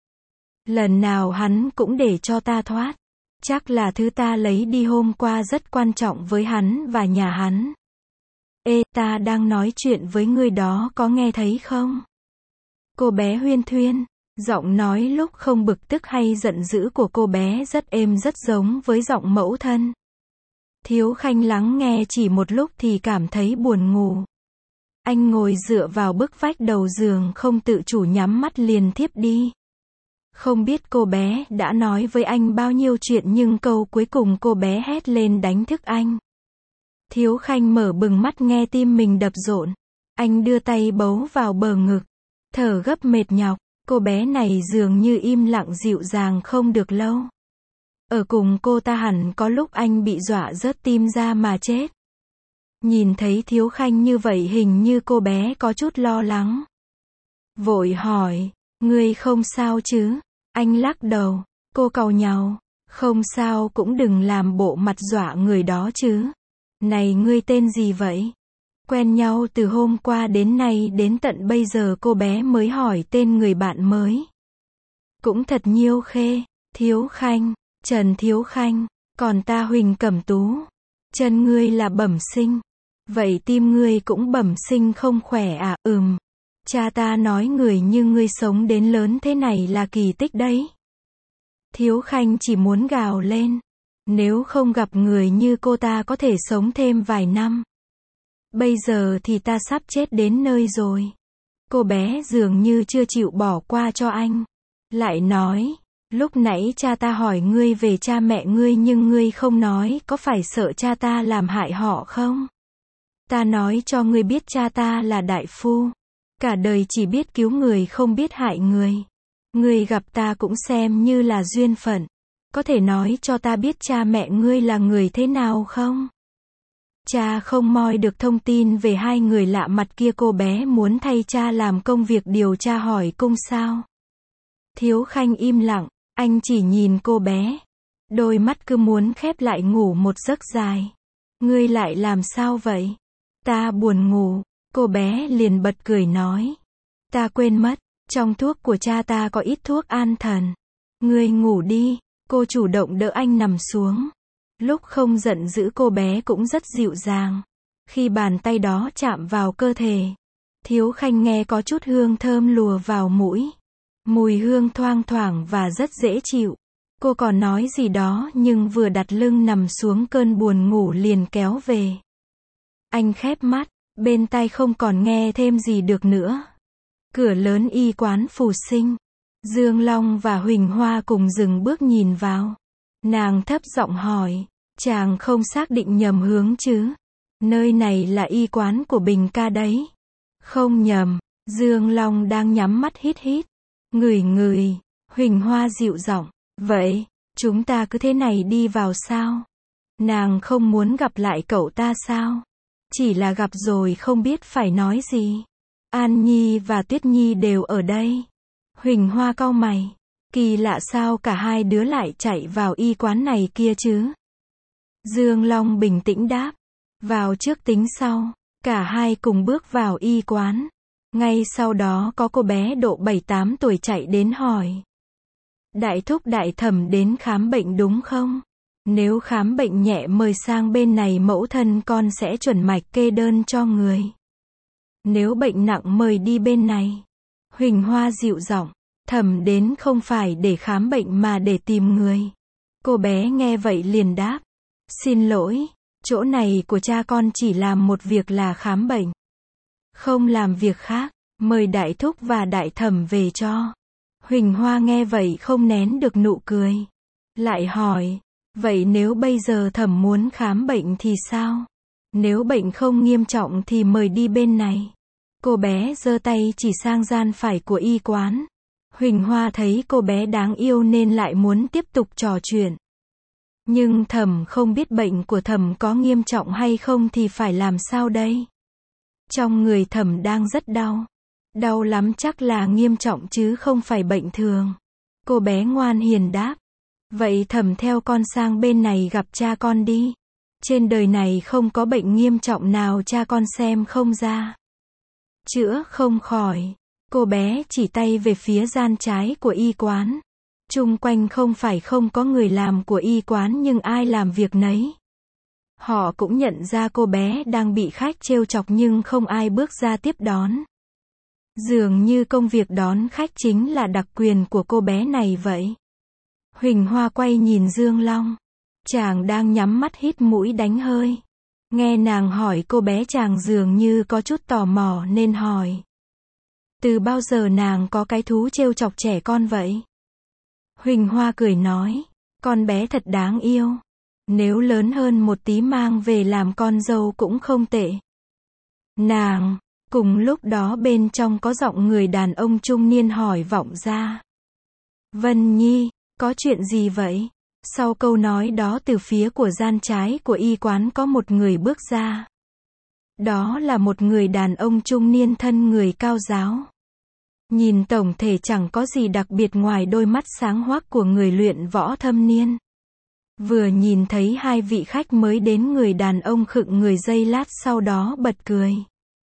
Lần nào hắn cũng để cho ta thoát. Chắc là thứ ta lấy đi hôm qua rất quan trọng với hắn và nhà hắn. Ê, ta đang nói chuyện với ngươi đó có nghe thấy không? Cô bé Huyên Thuyên. Giọng nói lúc không bực tức hay giận dữ của cô bé rất êm rất giống với giọng mẫu thân. Thiếu Khanh lắng nghe chỉ một lúc thì cảm thấy buồn ngủ. Anh ngồi dựa vào bức vách đầu giường không tự chủ nhắm mắt liền thiếp đi. Không biết cô bé đã nói với anh bao nhiêu chuyện nhưng câu cuối cùng cô bé hét lên đánh thức anh. Thiếu Khanh mở bừng mắt nghe tim mình đập rộn. Anh đưa tay bấu vào bờ ngực. Thở gấp mệt nhọc. Cô bé này dường như im lặng dịu dàng không được lâu. Ở cùng cô ta hẳn có lúc anh bị dọa rớt tim ra mà chết. Nhìn thấy Thiếu Khanh như vậy hình như cô bé có chút lo lắng. Vội hỏi, ngươi không sao chứ? Anh lắc đầu, cô càu nhàu, không sao cũng đừng làm bộ mặt dọa người đó chứ. Này ngươi tên gì vậy? Quen nhau từ hôm qua đến nay đến tận bây giờ cô bé mới hỏi tên người bạn mới. Cũng thật nhiêu khê, Thiếu Khanh, Trần Thiếu Khanh, còn ta Huỳnh Cẩm Tú. Chân ngươi là bẩm sinh. Vậy tim ngươi cũng bẩm sinh không khỏe à? Cha ta nói người như ngươi sống đến lớn thế này là kỳ tích đấy. Thiếu Khanh chỉ muốn gào lên. Nếu không gặp người như cô ta có thể sống thêm vài năm. Bây giờ thì ta sắp chết đến nơi rồi. Cô bé dường như chưa chịu bỏ qua cho anh. Lại nói, lúc nãy cha ta hỏi ngươi về cha mẹ ngươi nhưng ngươi không nói, có phải sợ cha ta làm hại họ không? Ta nói cho ngươi biết cha ta là đại phu. Cả đời chỉ biết cứu người không biết hại người. Ngươi gặp ta cũng xem như là duyên phận. Có thể nói cho ta biết cha mẹ ngươi là người thế nào không? Cha không moi được thông tin về hai người lạ mặt kia, cô bé muốn thay cha làm công việc điều tra hỏi cung sao? Thiếu Khanh im lặng, anh chỉ nhìn cô bé. Đôi mắt cứ muốn khép lại ngủ một giấc dài. Ngươi lại làm sao vậy? Ta buồn ngủ, cô bé liền bật cười nói. Ta quên mất, trong thuốc của cha ta có ít thuốc an thần. Ngươi ngủ đi, cô chủ động đỡ anh nằm xuống. Lúc không giận dữ cô bé cũng rất dịu dàng. Khi bàn tay đó chạm vào cơ thể, Thiếu Khanh nghe có chút hương thơm lùa vào mũi. Mùi hương thoang thoảng và rất dễ chịu. Cô còn nói gì đó nhưng vừa đặt lưng nằm xuống cơn buồn ngủ liền kéo về. Anh khép mắt, bên tai không còn nghe thêm gì được nữa. Cửa lớn y quán Phù Sinh. Dương Long và Huỳnh Hoa cùng dừng bước nhìn vào. Nàng thấp giọng hỏi, chàng không xác định nhầm hướng chứ? Nơi này là y quán của Bình ca đấy. Không nhầm. Dương Long đang nhắm mắt hít hít. Ngửi ngửi. Huỳnh Hoa dịu giọng, vậy, chúng ta cứ thế này đi vào sao? Nàng không muốn gặp lại cậu ta sao? Chỉ là gặp rồi không biết phải nói gì. An Nhi và Tuyết Nhi đều ở đây. Huỳnh Hoa cau mày. Kỳ lạ sao cả hai đứa lại chạy vào y quán này kia chứ? Dương Long bình tĩnh đáp. Vào trước tính sau. Cả hai cùng bước vào y quán. Ngay sau đó có cô bé độ 7-8 tuổi chạy đến hỏi. Đại thúc đại thẩm đến khám bệnh đúng không? Nếu khám bệnh nhẹ mời sang bên này, mẫu thân con sẽ chuẩn mạch kê đơn cho người. Nếu bệnh nặng mời đi bên này. Huỳnh Hoa dịu giọng, thẩm đến không phải để khám bệnh mà để tìm người. Cô bé nghe vậy liền đáp. Xin lỗi, Chỗ này của cha con chỉ làm một việc là khám bệnh. Không làm việc khác, mời đại thúc và đại thẩm về cho. Huỳnh Hoa nghe vậy không nén được nụ cười. Lại hỏi, vậy nếu bây giờ thẩm muốn khám bệnh thì sao? Nếu bệnh không nghiêm trọng thì mời đi bên này. Cô bé giơ tay chỉ sang gian phải của y quán. Huỳnh Hoa thấy cô bé đáng yêu nên lại muốn tiếp tục trò chuyện. Nhưng thẩm không biết bệnh của thẩm có nghiêm trọng hay không thì phải làm sao đây? Trong người thẩm đang rất đau. Đau lắm, chắc là nghiêm trọng chứ không phải bệnh thường. Cô bé ngoan hiền đáp. Vậy thẩm theo con sang bên này gặp cha con đi. Trên đời này không có bệnh nghiêm trọng nào cha con xem không ra. Chữa không khỏi. Cô bé chỉ tay về phía gian trái của y quán. Chung quanh không phải không có người làm của y quán nhưng ai làm việc nấy. Họ cũng nhận ra cô bé đang bị khách trêu chọc nhưng không ai bước ra tiếp đón. Dường như công việc đón khách chính là đặc quyền của cô bé này vậy. Huỳnh Hoa quay nhìn Dương Long. Chàng đang nhắm mắt hít mũi đánh hơi. Nghe nàng hỏi cô bé, chàng dường như có chút tò mò nên hỏi. Từ bao giờ nàng có cái thú trêu chọc trẻ con vậy? Huỳnh Hoa cười nói. Con bé thật đáng yêu. Nếu lớn hơn một tí mang về làm con dâu cũng không tệ. Nàng. Cùng lúc đó bên trong có giọng người đàn ông trung niên hỏi vọng ra. Vân Nhi, có chuyện gì vậy? Sau câu nói đó từ phía của gian trái của y quán có một người bước ra. Đó là một người đàn ông trung niên thân người cao ráo. Nhìn tổng thể chẳng có gì đặc biệt ngoài đôi mắt sáng hoác của người luyện võ thâm niên. Vừa nhìn thấy hai vị khách mới đến, người đàn ông khựng người giây lát sau đó bật cười.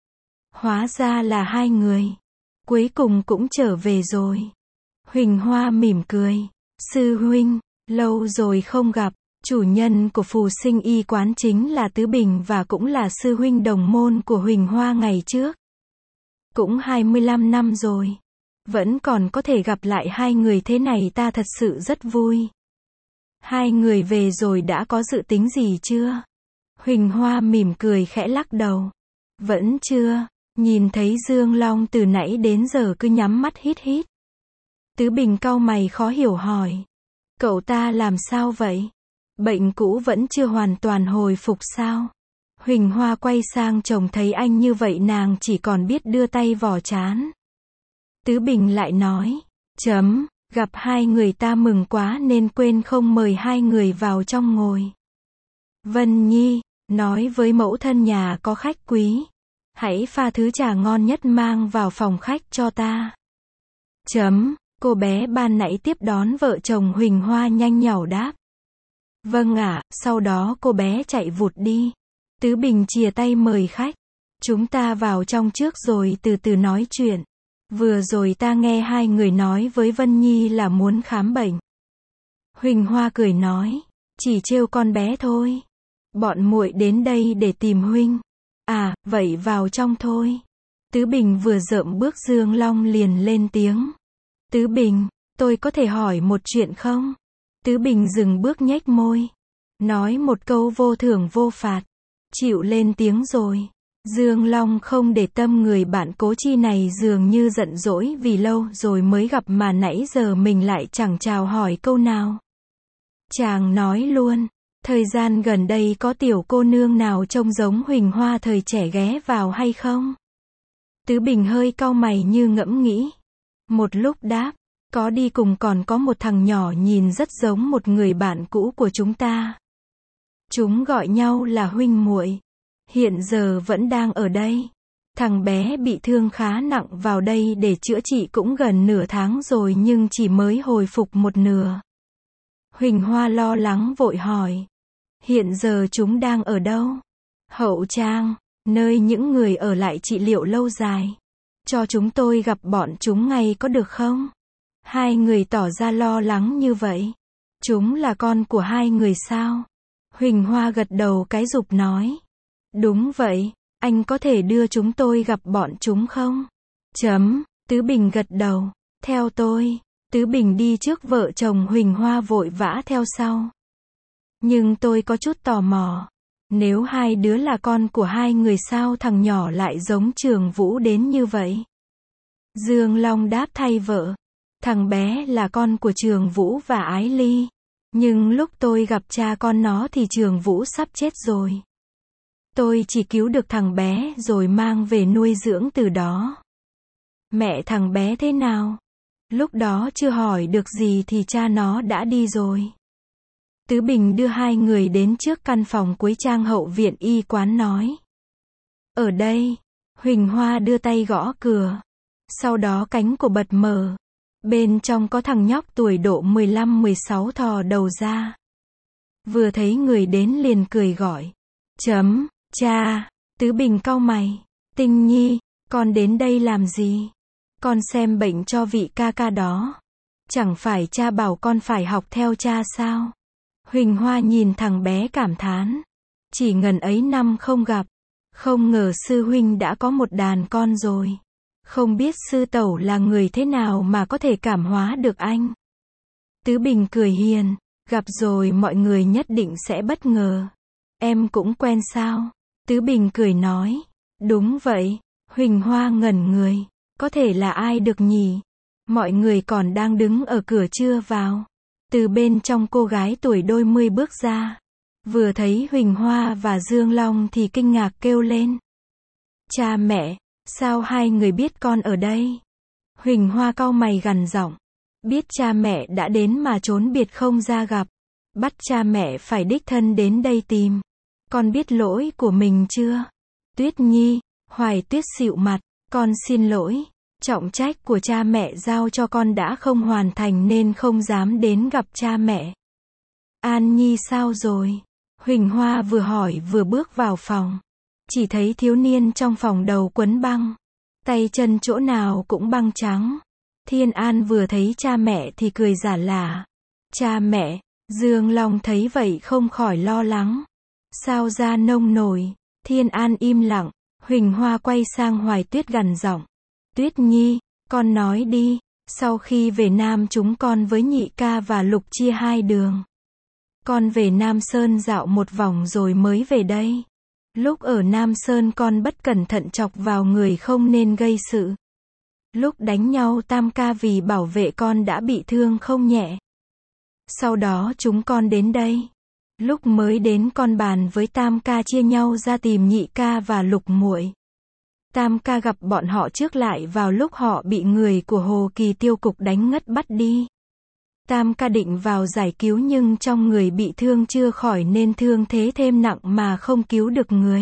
Hóa ra là hai người. Cuối cùng cũng trở về rồi. Huỳnh Hoa mỉm cười. Sư huynh, lâu rồi không gặp. Chủ nhân của Phù Sinh y quán chính là Tứ Bình và cũng là sư huynh đồng môn của Huỳnh Hoa ngày trước. Cũng 25 năm rồi. Vẫn còn có thể gặp lại hai người thế này, ta thật sự rất vui. Hai người về rồi đã có dự tính gì chưa? Huỳnh Hoa mỉm cười khẽ lắc đầu. Vẫn chưa. Nhìn thấy Dương Long từ nãy đến giờ cứ nhắm mắt hít hít. Tứ Bình cau mày khó hiểu hỏi. Cậu ta làm sao vậy? Bệnh cũ vẫn chưa hoàn toàn hồi phục sao? Huỳnh Hoa quay sang chồng, thấy anh như vậy nàng chỉ còn biết đưa tay vò trán. Tứ Bình lại nói. Gặp hai người ta mừng quá nên quên không mời hai người vào trong ngồi. Vân Nhi, nói với mẫu thân nhà có khách quý. Hãy pha thứ trà ngon nhất mang vào phòng khách cho ta. Cô bé ban nãy tiếp đón vợ chồng Huỳnh Hoa nhanh nhảu đáp. Vâng ạ, sau đó cô bé chạy vụt đi. Tứ Bình chìa tay mời khách. Chúng ta vào trong trước rồi từ từ nói chuyện. Vừa rồi ta nghe hai người nói với Vân Nhi là muốn khám bệnh. Huỳnh Hoa cười nói. Chỉ trêu con bé thôi. Bọn muội đến đây để tìm huynh. À, vậy vào trong thôi. Tứ Bình vừa dợm bước, Dương Long liền lên tiếng. Tứ Bình, tôi có thể hỏi một chuyện không? Tứ Bình dừng bước nhếch môi. Nói một câu vô thưởng vô phạt. Chịu lên tiếng rồi. Dương Long không để tâm người bạn cố chi này dường như giận dỗi vì lâu rồi mới gặp mà nãy giờ mình lại chẳng chào hỏi câu nào. Chàng nói luôn. Thời gian gần đây có tiểu cô nương nào trông giống Huỳnh Hoa thời trẻ ghé vào hay không? Tứ Bình hơi cau mày như ngẫm nghĩ. Một lúc đáp. Có đi cùng, còn có một thằng nhỏ nhìn rất giống một người bạn cũ của chúng ta. Chúng gọi nhau là huynh muội. Hiện giờ vẫn đang ở đây. Thằng bé bị thương khá nặng, vào đây để chữa trị cũng gần nửa tháng rồi nhưng chỉ mới hồi phục một nửa. Huỳnh Hoa lo lắng vội hỏi. Hiện giờ chúng đang ở đâu? Hậu Trang, nơi những người ở lại trị liệu lâu dài. Cho chúng tôi gặp bọn chúng ngay có được không? Hai người tỏ ra lo lắng như vậy. Chúng là con của hai người sao? Huỳnh Hoa gật đầu cái rụp nói. Đúng vậy, anh có thể đưa chúng tôi gặp bọn chúng không? Tứ Bình gật đầu. Theo tôi. Tứ Bình đi trước, vợ chồng Huỳnh Hoa vội vã theo sau. Nhưng tôi có chút tò mò. Nếu hai đứa là con của hai người sao thằng nhỏ lại giống Trường Vũ đến như vậy? Dương Long đáp thay vợ. Thằng bé là con của Trường Vũ và Ái Ly. Nhưng lúc tôi gặp cha con nó thì Trường Vũ sắp chết rồi. Tôi chỉ cứu được thằng bé rồi mang về nuôi dưỡng từ đó. Mẹ thằng bé thế nào? Lúc đó chưa hỏi được gì thì cha nó đã đi rồi. Tứ Bình đưa hai người đến trước căn phòng cuối trang hậu viện y quán nói. Ở đây. Huỳnh Hoa đưa tay gõ cửa. Sau đó cánh của bật mở. Bên trong có thằng nhóc tuổi độ 15-16 thò đầu ra. Vừa thấy người đến liền cười gọi. Cha. Tứ Bình cau mày. Tinh Nhi, con đến đây làm gì? Con xem bệnh cho vị ca ca đó. Chẳng phải cha bảo con phải học theo cha sao? Huỳnh Hoa nhìn thằng bé cảm thán. Chỉ ngần ấy năm không gặp. Không ngờ sư huynh đã có một đàn con rồi. Không biết sư tẩu là người thế nào mà có thể cảm hóa được anh. Tứ Bình cười hiền. Gặp rồi mọi người nhất định sẽ bất ngờ. Em cũng quen sao? Tứ Bình cười nói. Đúng vậy. Huỳnh Hoa ngẩn người. Có thể là ai được nhỉ? Mọi người còn đang đứng ở cửa chưa vào. Từ bên trong cô gái tuổi đôi mươi bước ra. Vừa thấy Huỳnh Hoa và Dương Long thì kinh ngạc kêu lên. Cha mẹ, sao hai người biết con ở đây? Huỳnh Hoa cau mày gằn giọng. Biết cha mẹ đã đến mà trốn biệt không ra gặp. Bắt cha mẹ phải đích thân đến đây tìm. Con biết lỗi của mình chưa? Tuyết Nhi, Hoài Tuyết xịu mặt. Con xin lỗi. Trọng trách của cha mẹ giao cho con đã không hoàn thành nên không dám đến gặp cha mẹ. An Nhi sao rồi? Huỳnh Hoa vừa hỏi vừa bước vào phòng. Chỉ thấy thiếu niên trong phòng đầu quấn băng. Tay chân chỗ nào cũng băng trắng. Thiên An vừa thấy cha mẹ thì cười giả lả. Cha mẹ, Dương Long thấy vậy không khỏi lo lắng. Sao ra nông nổi? Thiên An im lặng. Huỳnh Hoa quay sang Hoài Tuyết gằn giọng. Tuyết Nhi, con nói đi, sau khi về Nam chúng con với nhị ca và Lục chia hai đường. Con về Nam Sơn dạo một vòng rồi mới về đây. Lúc ở Nam Sơn con bất cẩn thận chọc vào người không nên gây sự. Lúc đánh nhau Tam ca vì bảo vệ con đã bị thương không nhẹ. Sau đó chúng con đến đây. Lúc mới đến con bàn với Tam ca chia nhau ra tìm nhị ca và Lục muội. Tam ca gặp bọn họ trước lại vào lúc họ bị người của Hồ Kỳ Tiêu cục đánh ngất bắt đi. Tam ca định vào giải cứu nhưng trong người bị thương chưa khỏi nên thương thế thêm nặng mà không cứu được người.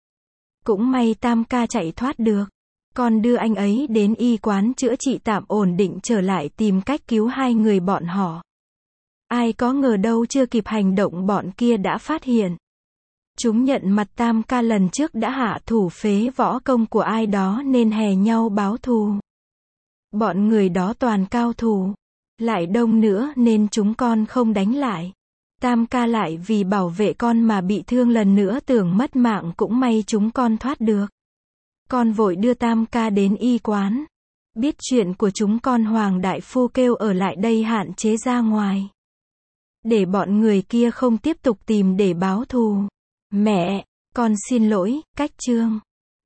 Cũng may Tam ca chạy thoát được. Con đưa anh ấy đến y quán chữa trị tạm ổn định trở lại tìm cách cứu hai người bọn họ. Ai có ngờ đâu chưa kịp hành động bọn kia đã phát hiện. Chúng nhận mặt Tam ca lần trước đã hạ thủ phế võ công của ai đó nên hè nhau báo thù. Bọn người đó toàn cao thủ. Lại đông nữa nên chúng con không đánh lại. Tam ca lại vì bảo vệ con mà bị thương lần nữa tưởng mất mạng cũng may chúng con thoát được. Con vội đưa Tam ca đến y quán. Biết chuyện của chúng con Hoàng đại phu kêu ở lại đây hạn chế ra ngoài. Để bọn người kia không tiếp tục tìm để báo thù. Mẹ, con xin lỗi, cách chương.